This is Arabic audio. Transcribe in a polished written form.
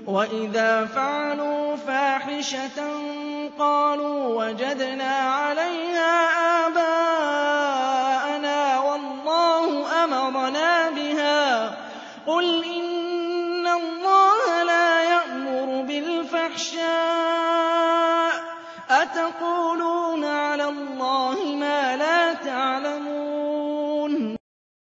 وَإِذَا فَعَلُوا فَاحِشَةً قَالُوا وَجَدْنَا عَلَيْهَا آبَاءَنَا وَاللَّهُ أَمَرَنَا بِهَا ۗ قُلْ إِنَّ اللَّهَ لَا يَأْمُرُ بِالْفَحْشَاءِ ۖ أَتَقُولُونَ عَلَى اللَّهِ مَا لَا تَعْلَمُونَ